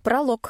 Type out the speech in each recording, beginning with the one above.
Пролог.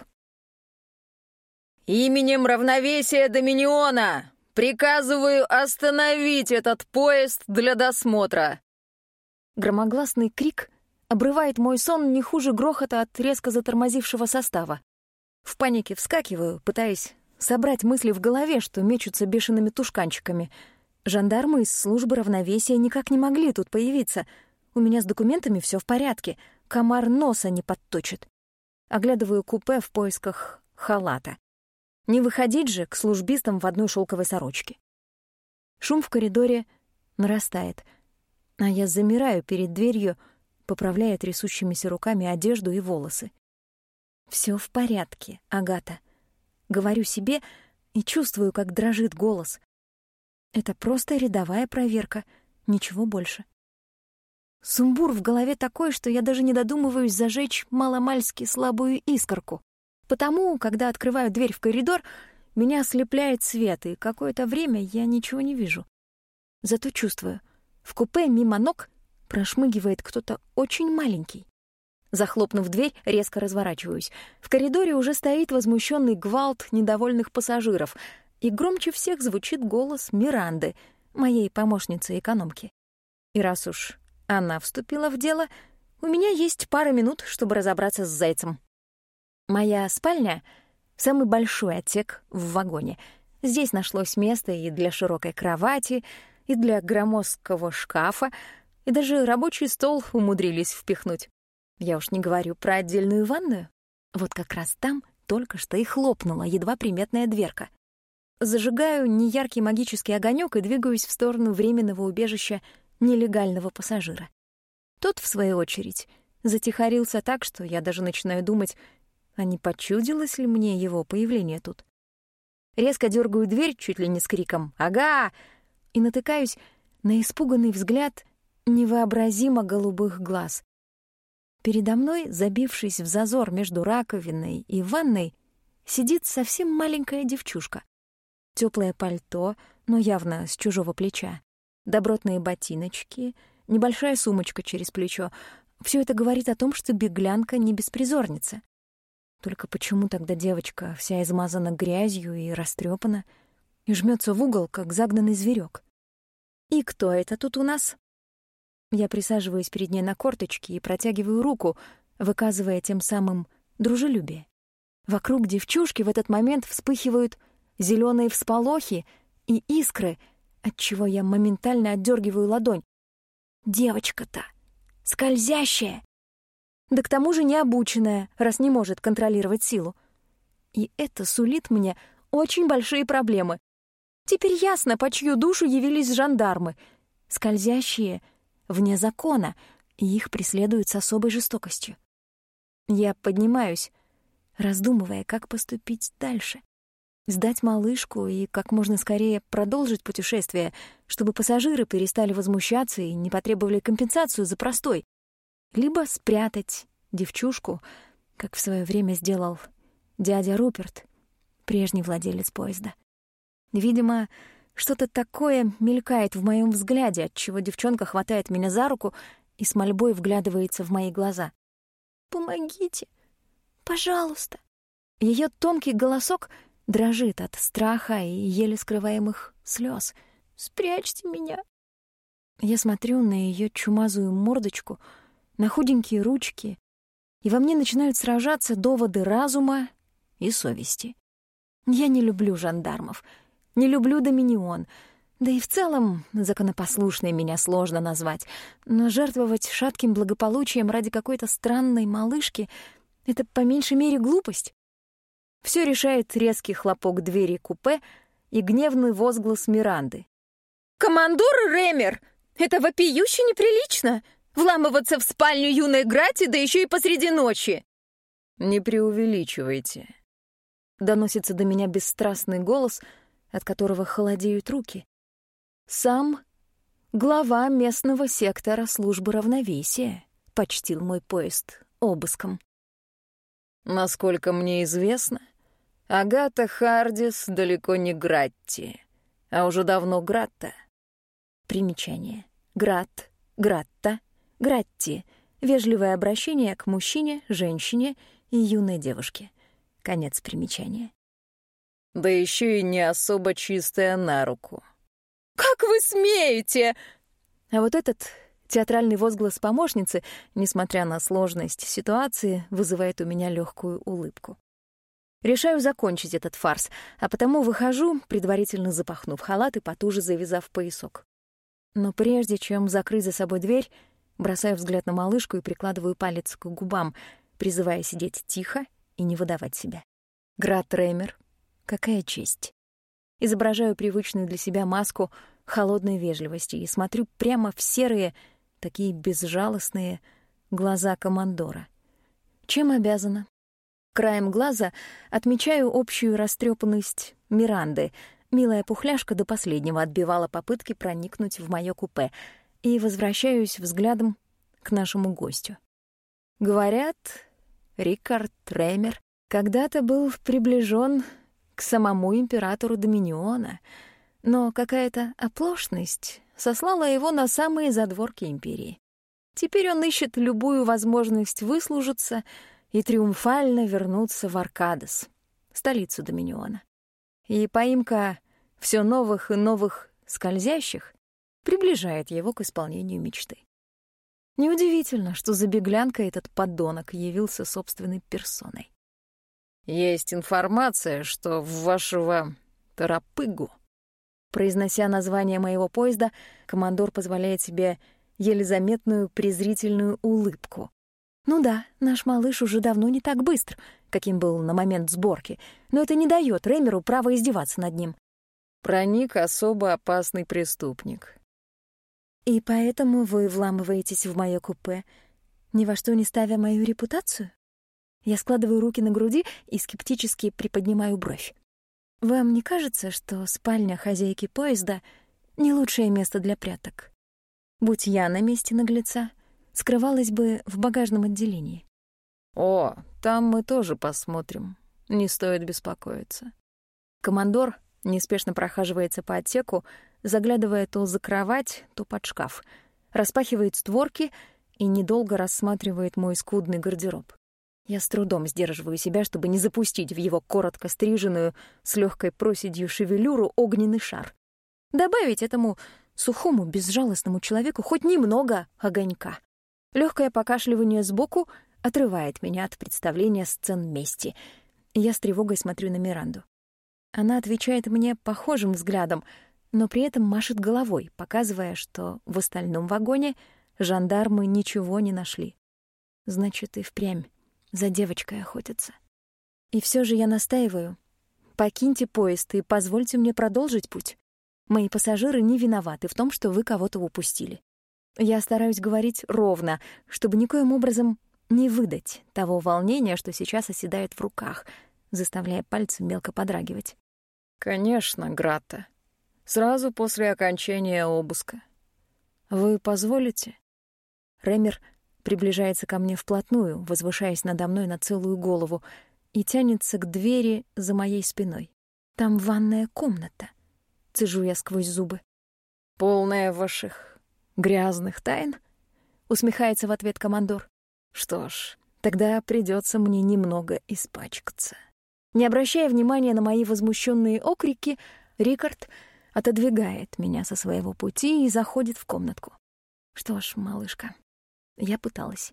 «Именем равновесия Доминиона приказываю остановить этот поезд для досмотра!» Громогласный крик обрывает мой сон не хуже грохота от резко затормозившего состава. В панике вскакиваю, пытаясь собрать мысли в голове, что мечутся бешеными тушканчиками. Жандармы из службы равновесия никак не могли тут появиться. У меня с документами все в порядке, комар носа не подточит. Оглядываю купе в поисках халата. Не выходить же к службистам в одной шелковой сорочке. Шум в коридоре нарастает, а я замираю перед дверью, поправляя трясущимися руками одежду и волосы. Все в порядке, Агата. Говорю себе и чувствую, как дрожит голос. Это просто рядовая проверка, ничего больше. Сумбур в голове такой, что я даже не додумываюсь зажечь маломальски слабую искорку. Потому, когда открываю дверь в коридор, меня ослепляет свет, и какое-то время я ничего не вижу. Зато чувствую, в купе мимо ног прошмыгивает кто-то очень маленький. Захлопнув дверь, резко разворачиваюсь. В коридоре уже стоит возмущенный гвалт недовольных пассажиров, и громче всех звучит голос Миранды, моей помощницы-экономки. И раз уж она вступила в дело, у меня есть пара минут, чтобы разобраться с зайцем. Моя спальня — самый большой отсек в вагоне. Здесь нашлось место и для широкой кровати, и для громоздкого шкафа, и даже рабочий стол умудрились впихнуть. Я уж не говорю про отдельную ванную. Вот как раз там только что и хлопнула едва приметная дверка. Зажигаю неяркий магический огонек и двигаюсь в сторону временного убежища нелегального пассажира. Тот, в свою очередь, затихарился так, что я даже начинаю думать, а не почудилось ли мне его появление тут. Резко дергаю дверь, чуть ли не с криком «Ага!» и натыкаюсь на испуганный взгляд невообразимо голубых глаз. Передо мной, забившись в зазор между раковиной и ванной, сидит совсем маленькая девчушка. Тёплое пальто, но явно с чужого плеча, добротные ботиночки, небольшая сумочка через плечо. Всё это говорит о том, что беглянка не беспризорница. Только почему тогда девочка вся измазана грязью и растрёпана и жмётся в угол, как загнанный зверёк? И кто это тут у нас? Я присаживаюсь перед ней на корточки и протягиваю руку, выказывая тем самым дружелюбие. Вокруг девчушки в этот момент вспыхивают зелёные всполохи и искры, отчего я моментально отдёргиваю ладонь. Девочка-то скользящая, да к тому же необученная, раз не может контролировать силу. И это сулит мне очень большие проблемы. Теперь ясно, по чью душу явились жандармы. Скользящие вне закона, и их преследуют с особой жестокостью. Я поднимаюсь, раздумывая, как поступить дальше. Сдать малышку и как можно скорее продолжить путешествие, чтобы пассажиры перестали возмущаться и не потребовали компенсацию за простой. Либо спрятать девчушку, как в свое время сделал дядя Руперт, прежний владелец поезда. Видимо, что-то такое мелькает в моем взгляде, отчего девчонка хватает меня за руку и с мольбой вглядывается в мои глаза. «Помогите! Пожалуйста!» Ее тонкий голосок дрожит от страха и еле скрываемых слез. «Спрячьте меня!» Я смотрю на ее чумазую мордочку, на худенькие ручки, и во мне начинают сражаться доводы разума и совести. Я не люблю жандармов, не люблю Доминион, да и в целом законопослушной меня сложно назвать, но жертвовать шатким благополучием ради какой-то странной малышки — это по меньшей мере глупость. Всё решает резкий хлопок двери купе и гневный возглас Миранды. «Командор Ремер, это вопиюще неприлично! Вламываться в спальню юной Грати, да ещё и посреди ночи!» «Не преувеличивайте», — доносится до меня бесстрастный голос, от которого холодеют руки. Сам глава местного сектора службы равновесия почтил мой поезд обыском. Насколько мне известно, Агата Хардис далеко не Гратти, а уже давно Гратта. Примечание. Гратта, Гратти. Вежливое обращение к мужчине, женщине и юной девушки. Конец примечания. Да еще и не особо чистая на руку. «Как вы смеете?» А вот этот театральный возглас помощницы, несмотря на сложность ситуации, вызывает у меня легкую улыбку. Решаю закончить этот фарс, а потому выхожу, предварительно запахнув халат и потуже завязав поясок. Но прежде чем закрыть за собой дверь, бросаю взгляд на малышку и прикладываю палец к губам, призывая сидеть тихо и не выдавать себя. Град Реймер, какая честь. Изображаю привычную для себя маску холодной вежливости и смотрю прямо в серые, такие безжалостные глаза командора. Чем обязана? Краем глаза отмечаю общую растрепанность Миранды. Милая пухляшка до последнего отбивала попытки проникнуть в моё купе, и возвращаюсь взглядом к нашему гостю. Говорят, Рикард Реймер когда-то был приближен к самому императору Доминиона, но какая-то оплошность сослала его на самые задворки империи. Теперь он ищет любую возможность выслужиться и триумфально вернуться в Аркадос, столицу Доминиона. И поимка все новых и новых скользящих приближает его к исполнению мечты. Неудивительно, что за беглянкой этот подонок явился собственной персоной. Есть информация, что в вашего торопыгу... Произнося название моего поезда, командор позволяет себе еле заметную презрительную улыбку. Ну да, наш малыш уже давно не так быстр, каким был на момент сборки, но это не дает Реймеру права издеваться над ним. Проник особо опасный преступник. И поэтому вы вламываетесь в моё купе, ни во что не ставя мою репутацию? Я складываю руки на груди и скептически приподнимаю бровь. Вам не кажется, что спальня хозяйки поезда — не лучшее место для пряток? Будь я на месте наглеца, скрывалась бы в багажном отделении. О, там мы тоже посмотрим. Не стоит беспокоиться. Командор неспешно прохаживается по отсеку, заглядывая то за кровать, то под шкаф, распахивает створки и недолго рассматривает мой скудный гардероб. Я с трудом сдерживаю себя, чтобы не запустить в его коротко стриженную, с легкой проседью шевелюру огненный шар. Добавить этому сухому, безжалостному человеку хоть немного огонька. Легкое покашливание сбоку отрывает меня от представления сцен мести. Я с тревогой смотрю на Миранду. Она отвечает мне похожим взглядом, но при этом машет головой, показывая, что в остальном вагоне жандармы ничего не нашли. Значит, и впрямь за девочкой охотятся. И все же я настаиваю. Покиньте поезд и позвольте мне продолжить путь. Мои пассажиры не виноваты в том, что вы кого-то упустили. Я стараюсь говорить ровно, чтобы никоим образом не выдать того волнения, что сейчас оседает в руках, заставляя пальцы мелко подрагивать. Конечно, Грата. Сразу после окончания обыска. Вы позволите? Реймер приближается ко мне вплотную, возвышаясь надо мной на целую голову, и тянется к двери за моей спиной. Там ванная комната. Цежу я сквозь зубы. Полная ваших грязных тайн? Усмехается в ответ командор. Что ж, тогда придется мне немного испачкаться. Не обращая внимания на мои возмущенные окрики, Рикард отодвигает меня со своего пути и заходит в комнатку. Что ж, малышка, я пыталась.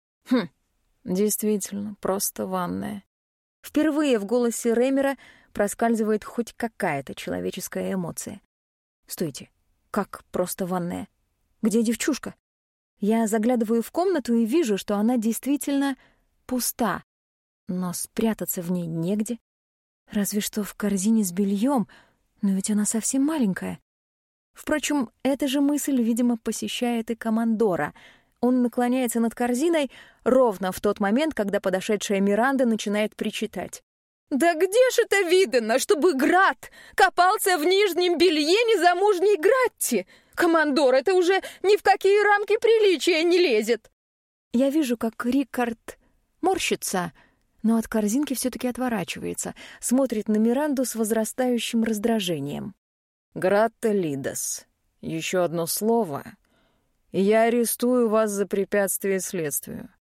Действительно, просто ванная. Впервые в голосе Реймера проскальзывает хоть какая-то человеческая эмоция. Стойте, как просто ванная? Где девчушка? Я заглядываю в комнату и вижу, что она действительно пуста, но спрятаться в ней негде. Разве что в корзине с бельем, но ведь она совсем маленькая. Впрочем, эта же мысль, видимо, посещает и командора. Он наклоняется над корзиной ровно в тот момент, когда подошедшая Миранда начинает причитать. «Да где ж это видано, чтобы Град копался в нижнем белье незамужней Гратти? Командор, это уже ни в какие рамки приличия не лезет!» Я вижу, как Рикард морщится, но от корзинки все-таки отворачивается, смотрит на Миранду с возрастающим раздражением. «Гратта Лидос, еще одно слово, и я арестую вас за препятствие следствию.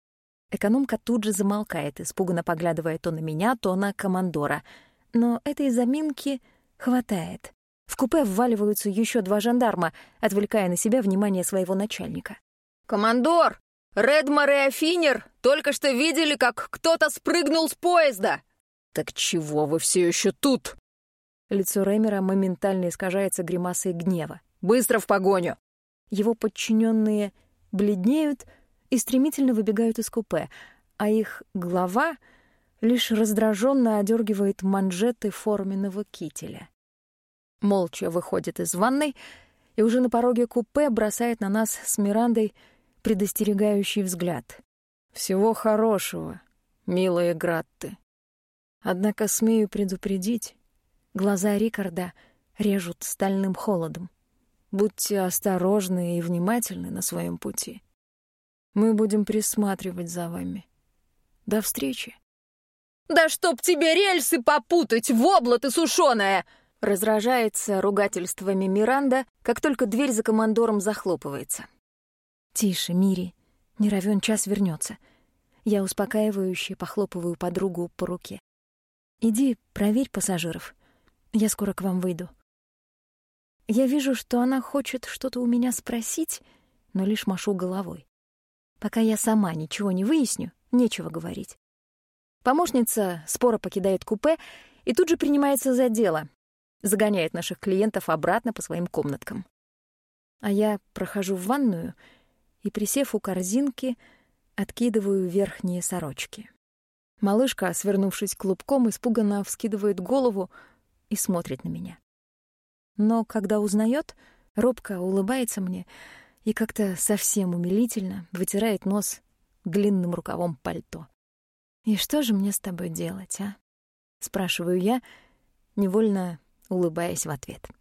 Экономка тут же замолкает, испуганно поглядывая то на меня, то на командора. Но этой заминки хватает. В купе вваливаются еще 2 жандарма, отвлекая на себя внимание своего начальника. «Командор! Редмар и Афинер только что видели, как кто-то спрыгнул с поезда!» «Так чего вы все еще тут?» Лицо Рэмера моментально искажается гримасой гнева. «Быстро в погоню!» Его подчиненные бледнеют и стремительно выбегают из купе, а их глава лишь раздраженно одергивает манжеты форменного кителя. Молча выходит из ванной и уже на пороге купе бросает на нас с Мирандой предостерегающий взгляд. «Всего хорошего, милые Гратты. Однако смею предупредить, глаза Рикарда режут стальным холодом. Будьте осторожны и внимательны на своем пути. Мы будем присматривать за вами. До встречи». «Да чтоб тебе рельсы попутать, вобла ты сушёная!» Разражается ругательствами Миранда, как только дверь за командором захлопывается. «Тише, Мири, не равен час вернется. Я успокаивающе похлопываю подругу по руке. «Иди, проверь пассажиров. Я скоро к вам выйду». Я вижу, что она хочет что-то у меня спросить, но лишь машу головой. Пока я сама ничего не выясню, нечего говорить. Помощница споро покидает купе и тут же принимается за дело. Загоняет наших клиентов обратно по своим комнаткам. А я прохожу в ванную и, присев у корзинки, откидываю верхние сорочки. Малышка, свернувшись клубком, испуганно вскидывает голову и смотрит на меня. Но когда узнает, робко улыбается мне и как-то совсем умилительно вытирает нос длинным рукавом пальто. «И что же мне с тобой делать, а?» — спрашиваю я, невольно улыбаясь в ответ.